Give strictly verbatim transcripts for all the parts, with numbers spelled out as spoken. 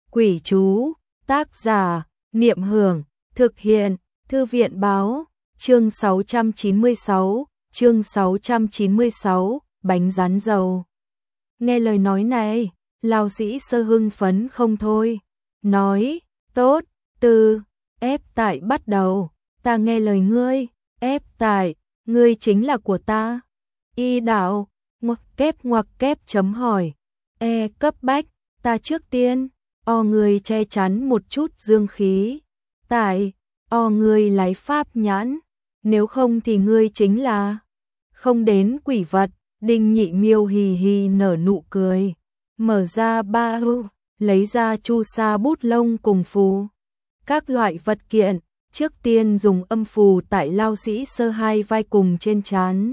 Quỷ chú, tác giả, Niệm Hưởng, thực hiện, Thư viện báo, chương sáu trăm chín mươi sáu, chương sáu trăm chín mươi sáu, bánh rán dầu. Nghe lời nói này, Lão Sĩ Sơ hưng phấn không thôi, nói, tốt, từ, ép tại bắt đầu, ta nghe lời ngươi, ép tại, ngươi chính là của ta. Y đạo, ngoặc kép ngoặc kép chấm hỏi, e cấp bách, ta trước tiên, o người che chắn một chút dương khí, tại, o người lái pháp nhãn, nếu không thì ngươi chính là, không đến quỷ vật. Đinh Nhị Miêu hì hì nở nụ cười, mở ra ba hưu, lấy ra chu sa bút lông cùng phù. Các loại vật kiện, trước tiên dùng âm phù tại Lão Sĩ Sơ hai vai cùng trên trán.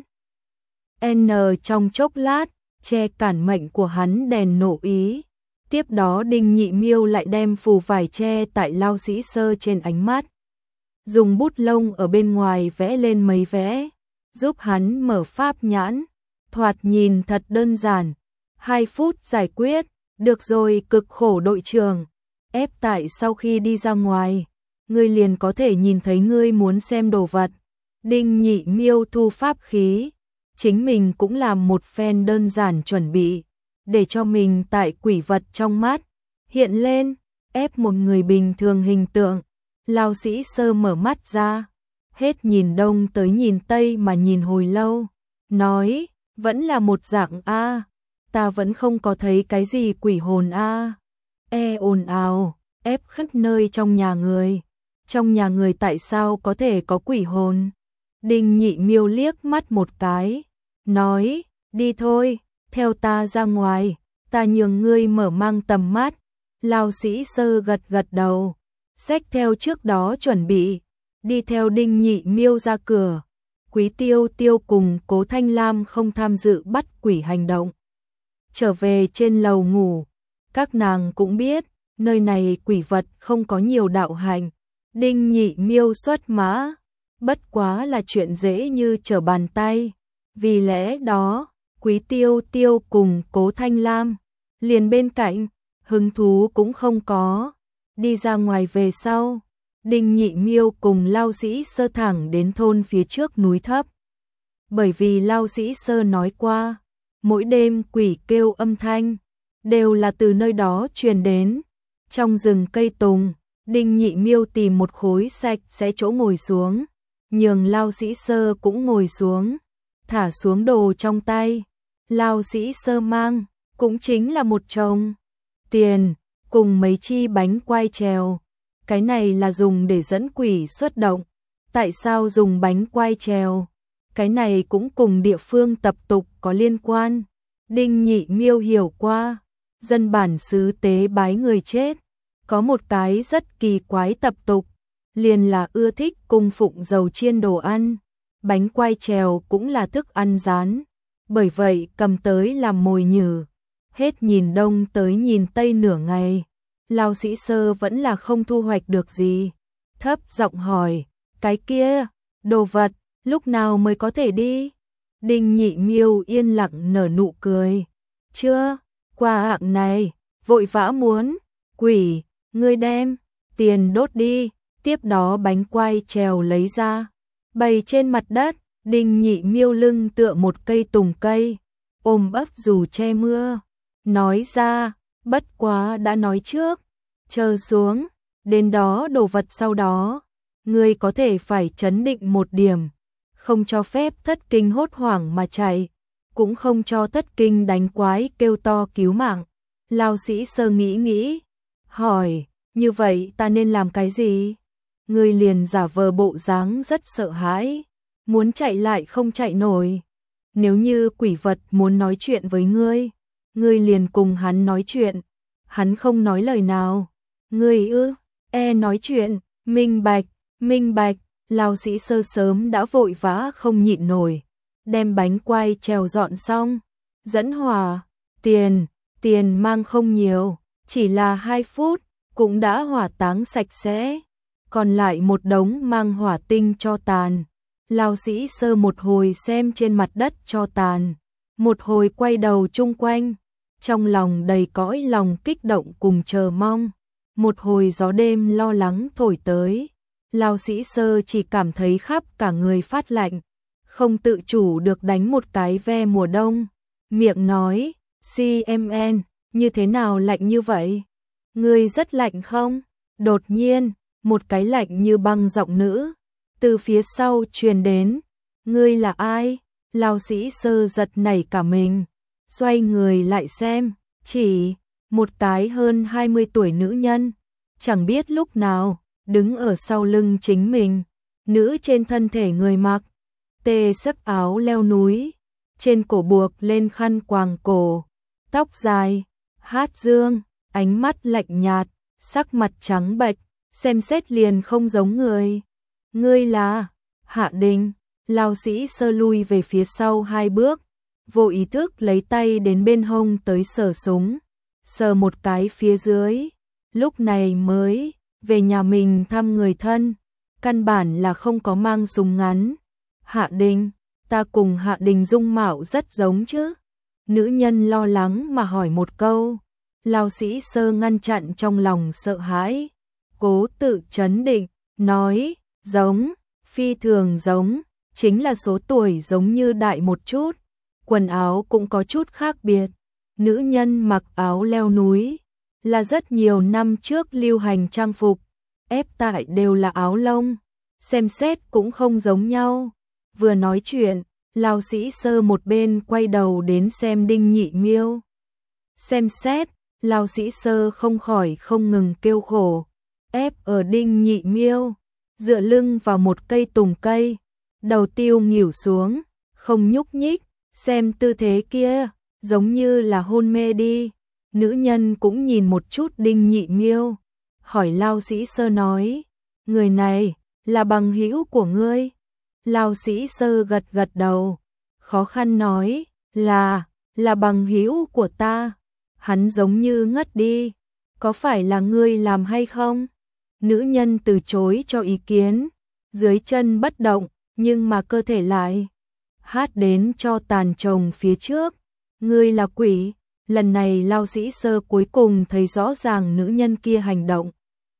N trong chốc lát, che cản mệnh của hắn đèn nổ ý. Tiếp đó Đinh Nhị Miêu lại đem phù vải che tại Lão Sĩ Sơ trên ánh mắt. Dùng bút lông ở bên ngoài vẽ lên mấy vẽ, giúp hắn mở pháp nhãn. Thoạt nhìn thật đơn giản, hai phút giải quyết, được rồi cực khổ đội trưởng. Ép tại sau khi đi ra ngoài, ngươi liền có thể nhìn thấy ngươi muốn xem đồ vật. Đinh Nhị Miêu thu pháp khí, chính mình cũng làm một phen đơn giản chuẩn bị, để cho mình tại quỷ vật trong mắt, hiện lên, ép một người bình thường hình tượng. Lão Sĩ Sơ mở mắt ra, hết nhìn đông tới nhìn tây mà nhìn hồi lâu, nói, vẫn là một dạng A, ta vẫn không có thấy cái gì quỷ hồn A. E ồn ào, ép khắp nơi trong nhà người. Trong nhà người tại sao có thể có quỷ hồn? Đinh Nhị Miêu liếc mắt một cái, nói, đi thôi, theo ta ra ngoài, ta nhường ngươi mở mang tầm mắt. Lão Sĩ Sơ gật gật đầu, xách theo trước đó chuẩn bị, đi theo Đinh Nhị Miêu ra cửa. Quý Tiêu Tiêu cùng Cố Thanh Lam không tham dự bắt quỷ hành động. Trở về trên lầu ngủ, các nàng cũng biết, nơi này quỷ vật không có nhiều đạo hành. Đinh Nhị Miêu xuất mã, bất quá là chuyện dễ như trở bàn tay. Vì lẽ đó, Quý Tiêu Tiêu cùng Cố Thanh Lam, liền bên cạnh, hứng thú cũng không có. Đi ra ngoài về sau, Đinh Nhị Miêu cùng Lão Sĩ Sơ thẳng đến thôn phía trước núi thấp. Bởi vì Lão Sĩ Sơ nói qua, mỗi đêm quỷ kêu âm thanh, đều là từ nơi đó truyền đến. Trong rừng cây tùng, Đinh Nhị Miêu tìm một khối sạch sẽ chỗ ngồi xuống, nhường Lão Sĩ Sơ cũng ngồi xuống, thả xuống đồ trong tay. Lão Sĩ Sơ mang, cũng chính là một chồng tiền, cùng mấy chi bánh quai trèo. Cái này là dùng để dẫn quỷ xuất động. Tại sao dùng bánh quai trèo? Cái này cũng cùng địa phương tập tục có liên quan. Đinh Nhị Miêu hiểu qua, dân bản xứ tế bái người chết, có một cái rất kỳ quái tập tục, liền là ưa thích cung phụng dầu chiên đồ ăn. Bánh quai trèo cũng là thức ăn rán, bởi vậy cầm tới làm mồi nhử. Hết nhìn đông tới nhìn tây nửa ngày, Lão Sĩ Sơ vẫn là không thu hoạch được gì. Thấp giọng hỏi, cái kia, đồ vật, lúc nào mới có thể đi? Đinh Nhị Miêu yên lặng nở nụ cười. Chưa, qua hạng này, vội vã muốn, quỷ, ngươi đem, tiền đốt đi. Tiếp đó bánh quai trèo lấy ra, bày trên mặt đất. Đinh Nhị Miêu lưng tựa một cây tùng cây, ôm ấp dù che mưa, nói ra, bất quá đã nói trước, chờ xuống, đến đó đồ vật sau đó, ngươi có thể phải trấn định một điểm, không cho phép thất kinh hốt hoảng mà chạy, cũng không cho thất kinh đánh quái kêu to cứu mạng. Lão Sĩ Sơ nghĩ nghĩ, hỏi, như vậy ta nên làm cái gì? Ngươi liền giả vờ bộ dáng rất sợ hãi, muốn chạy lại không chạy nổi. Nếu như quỷ vật muốn nói chuyện với ngươi, ngươi liền cùng hắn nói chuyện, hắn không nói lời nào. Ngươi ư, e nói chuyện, minh bạch, minh bạch. Lão Sĩ Sơ sớm đã vội vã không nhịn nổi, đem bánh quai trèo dọn xong, dẫn hỏa, tiền, tiền mang không nhiều, chỉ là hai phút, cũng đã hỏa táng sạch sẽ, còn lại một đống mang hỏa tinh cho tàn. Lão Sĩ Sơ một hồi xem trên mặt đất cho tàn, một hồi quay đầu chung quanh, trong lòng đầy cõi lòng kích động cùng chờ mong. Một hồi gió đêm lo lắng thổi tới, Lão Sĩ Sơ chỉ cảm thấy khắp cả người phát lạnh, không tự chủ được đánh một cái ve mùa đông, miệng nói, xê em en, như thế nào lạnh như vậy? Ngươi rất lạnh không? Đột nhiên, một cái lạnh như băng giọng nữ, từ phía sau truyền đến, ngươi là ai? Lão Sĩ Sơ giật nảy cả mình, xoay người lại xem, chỉ một cái hơn hai mươi tuổi nữ nhân, chẳng biết lúc nào, đứng ở sau lưng chính mình, nữ trên thân thể người mặc, tê sắc áo leo núi, trên cổ buộc lên khăn quàng cổ, tóc dài, hát dương, ánh mắt lạnh nhạt, sắc mặt trắng bệch, xem xét liền không giống người. Ngươi là Hạ Đình. Lão Sĩ Sơ lui về phía sau hai bước, vô ý thức lấy tay đến bên hông tới sờ súng, sờ một cái phía dưới, lúc này mới về nhà mình thăm người thân, căn bản là không có mang súng ngắn. Hạ Đình, ta cùng Hạ Đình dung mạo rất giống chứ? Nữ nhân lo lắng mà hỏi một câu. Lão Sĩ Sơ ngăn chặn trong lòng sợ hãi, cố tự trấn định, nói, giống, phi thường giống, chính là số tuổi giống như đại một chút, quần áo cũng có chút khác biệt. Nữ nhân mặc áo leo núi, là rất nhiều năm trước lưu hành trang phục, ép tại đều là áo lông, xem xét cũng không giống nhau. Vừa nói chuyện, Lão Sĩ Sơ một bên quay đầu đến xem Đinh Nhị Miêu. Xem xét, Lão Sĩ Sơ không khỏi không ngừng kêu khổ, ép ở Đinh Nhị Miêu, dựa lưng vào một cây tùng cây, đầu tiêu nghỉu xuống, không nhúc nhích, xem tư thế kia, giống như là hôn mê đi. Nữ nhân cũng nhìn một chút Đinh Nhị Miêu, hỏi Lão Sĩ Sơ nói, người này là bằng hữu của ngươi? Lão Sĩ Sơ gật gật đầu, khó khăn nói, là, là bằng hữu của ta. Hắn giống như ngất đi, có phải là ngươi làm hay không? Nữ nhân từ chối cho ý kiến, dưới chân bất động, nhưng mà cơ thể lại hát đến cho tàn chồng phía trước. Ngươi là quỷ. Lần này Lão Sĩ Sơ cuối cùng thấy rõ ràng nữ nhân kia hành động.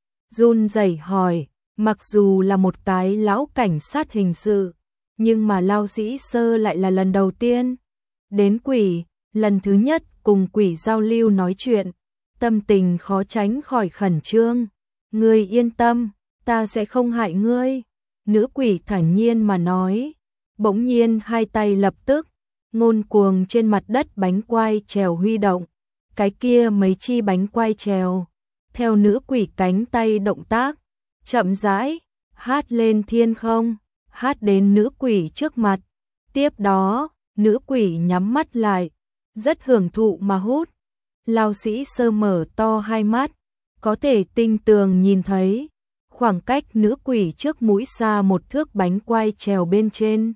Run rẩy hỏi, mặc dù là một cái lão cảnh sát hình sự, nhưng mà Lão Sĩ Sơ lại là lần đầu tiên đến quỷ, lần thứ nhất cùng quỷ giao lưu nói chuyện, tâm tình khó tránh khỏi khẩn trương. Ngươi yên tâm, ta sẽ không hại ngươi. Nữ quỷ thản nhiên mà nói, bỗng nhiên hai tay lập tức, ngôn cuồng trên mặt đất bánh quai trèo huy động, cái kia mấy chi bánh quai trèo, theo nữ quỷ cánh tay động tác, chậm rãi, hát lên thiên không, hát đến nữ quỷ trước mặt. Tiếp đó, nữ quỷ nhắm mắt lại, rất hưởng thụ mà hút. Lão Sĩ Sơ mở to hai mắt, có thể tinh tường nhìn thấy, khoảng cách nữ quỷ trước mũi xa một thước bánh quai trèo bên trên.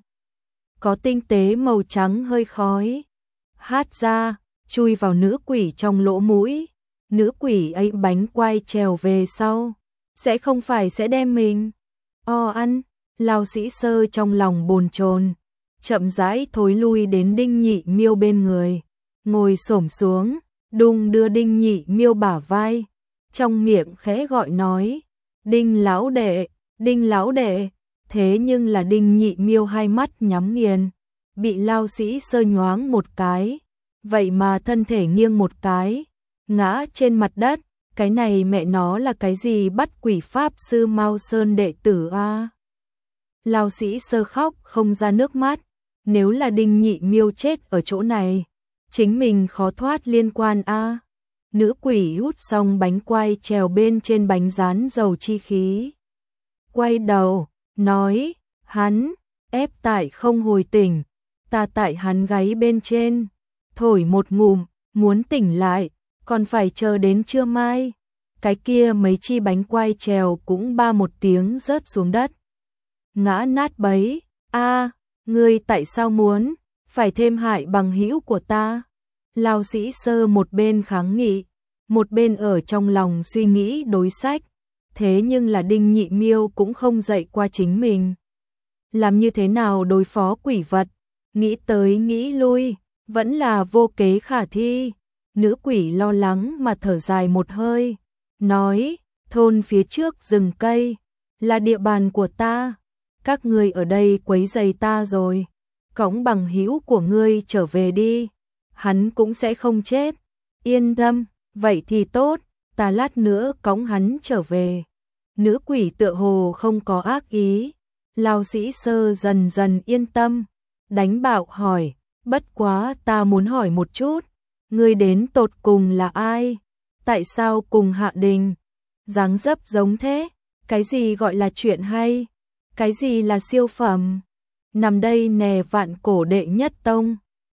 Có tinh tế màu trắng hơi khói, hát ra, chui vào nữ quỷ trong lỗ mũi. Nữ quỷ ấy bánh quai trèo về sau, sẽ không phải sẽ đem mình o ăn. Lão Sĩ Sơ trong lòng bồn chồn, chậm rãi thối lui đến Đinh Nhị Miêu bên người, ngồi xổm xuống, đung đưa Đinh Nhị Miêu bả vai, trong miệng khẽ gọi nói, Đinh lão đệ, Đinh lão đệ. Thế nhưng là Đinh Nhị Miêu hai mắt nhắm nghiền, bị Lão Sĩ Sơ nhoáng một cái, vậy mà thân thể nghiêng một cái, ngã trên mặt đất. Cái này mẹ nó là cái gì bắt quỷ pháp sư Mao Sơn đệ tử a? Lão Sĩ Sơ khóc không ra nước mắt, nếu là Đinh Nhị Miêu chết ở chỗ này, chính mình khó thoát liên quan a. Nữ quỷ hút xong bánh quai trèo bên trên bánh rán dầu chi khí, quay đầu, nói, hắn, ép tại không hồi tỉnh, ta tại hắn gáy bên trên, thổi một ngụm, muốn tỉnh lại, còn phải chờ đến trưa mai. Cái kia mấy chi bánh quai trèo cũng ba một tiếng rớt xuống đất, ngã nát bấy. A, ngươi tại sao muốn phải thêm hại bằng hữu của ta? Lão Sĩ Sơ một bên kháng nghị, một bên ở trong lòng suy nghĩ đối sách. Thế nhưng là Đinh Nhị Miêu cũng không dạy qua chính mình, làm như thế nào đối phó quỷ vật, nghĩ tới nghĩ lui, vẫn là vô kế khả thi. Nữ quỷ lo lắng mà thở dài một hơi, nói, thôn phía trước rừng cây, là địa bàn của ta, các ngươi ở đây quấy rầy ta rồi, cõng bằng hữu của ngươi trở về đi, hắn cũng sẽ không chết, yên tâm, vậy thì tốt, ta lát nữa cõng hắn trở về. Nữ quỷ tựa hồ không có ác ý, Lão Sĩ Sơ dần dần yên tâm, đánh bạo hỏi, bất quá ta muốn hỏi một chút, ngươi đến tột cùng là ai? Tại sao cùng Hạ Đình? Dáng dấp giống thế, cái gì gọi là chuyện hay? Cái gì là siêu phẩm? Nằm đây nè vạn cổ đệ nhất tông,